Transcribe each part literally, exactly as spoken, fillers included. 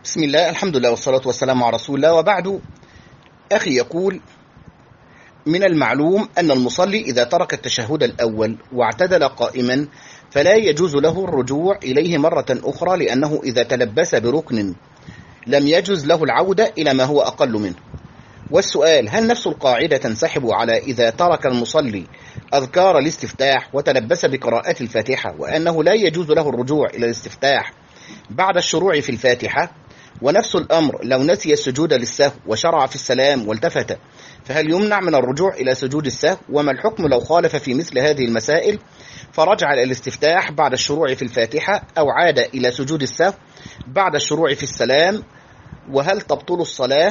بسم الله، الحمد لله والصلاة والسلام على رسول الله، وبعد. أخي يقول: من المعلوم أن المصلي إذا ترك التشهد الأول واعتدل قائما فلا يجوز له الرجوع إليه مرة أخرى، لأنه إذا تلبس بركن لم يجوز له العودة إلى ما هو أقل منه. والسؤال: هل نفس القاعدة تنسحب على إذا ترك المصلي أذكار الاستفتاح وتلبس بقراءة الفاتحة، وأنه لا يجوز له الرجوع إلى الاستفتاح بعد الشروع في الفاتحة؟ ونفس الأمر لو نسي السجود للسهو وشرع في السلام والتفت، فهل يمنع من الرجوع إلى سجود السهو؟ وما الحكم لو خالف في مثل هذه المسائل فرجع إلى الاستفتاح بعد الشروع في الفاتحة، أو عاد إلى سجود السهو بعد الشروع في السلام؟ وهل تبطل الصلاة؟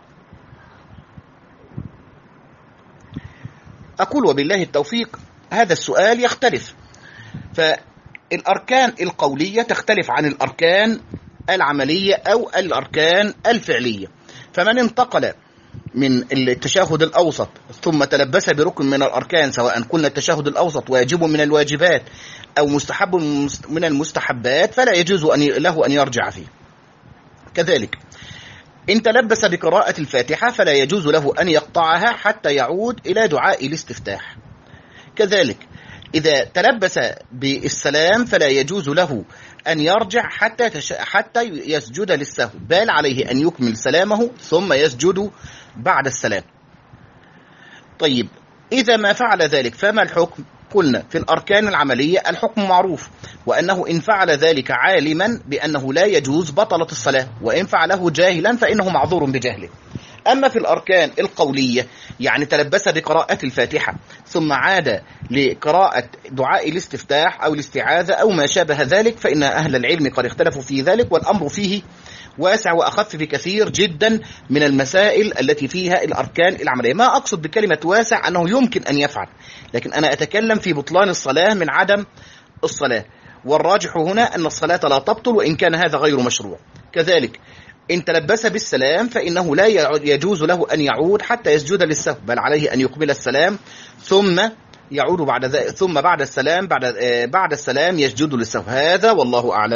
أقول وبالله التوفيق. هذا السؤال يختلف، فالأركان القولية تختلف عن الأركان العملية أو الأركان الفعلية. فمن انتقل من التشهد الأوسط ثم تلبس بركن من الأركان، سواء قلنا التشهد الأوسط واجب من الواجبات أو مستحب من المستحبات، فلا يجوز أن له أن يرجع فيه. كذلك إن تلبس بقراءة الفاتحة فلا يجوز له أن يقطعها حتى يعود إلى دعاء الاستفتاح. كذلك إذا تلبس بالسلام فلا يجوز له أن يرجع حتى تش... حتى يسجد للسهو، بل عليه أن يكمل سلامه ثم يسجد بعد السلام. طيب، إذا ما فعل ذلك فما الحكم؟ قلنا في الأركان العملية الحكم معروف، وأنه إن فعل ذلك عالما بأنه لا يجوز بطلت الصلاة، وإن فعله جاهلا فإنه معذور بجهله. أما في الأركان القولية، يعني تلبس بقراءة الفاتحة ثم عاد لقراءة دعاء الاستفتاح أو الاستعاذة أو ما شابه ذلك، فإن أهل العلم قد اختلفوا في ذلك، والأمر فيه واسع وأخف بكثير جدا من المسائل التي فيها الأركان العملية. ما أقصد بكلمة واسع أنه يمكن أن يفعل، لكن أنا أتكلم في بطلان الصلاة من عدم الصلاة، والراجح هنا أن الصلاة لا تبطل وإن كان هذا غير مشروع. كذلك إن تلبس بالسلام فإنه لا يجوز له أن يعود حتى يسجد للسهو، بل عليه أن يقبل السلام ثم يعود بعد ذلك، ثم بعد السلام بعد بعد السلام يسجد للسهو. هذا والله أعلم.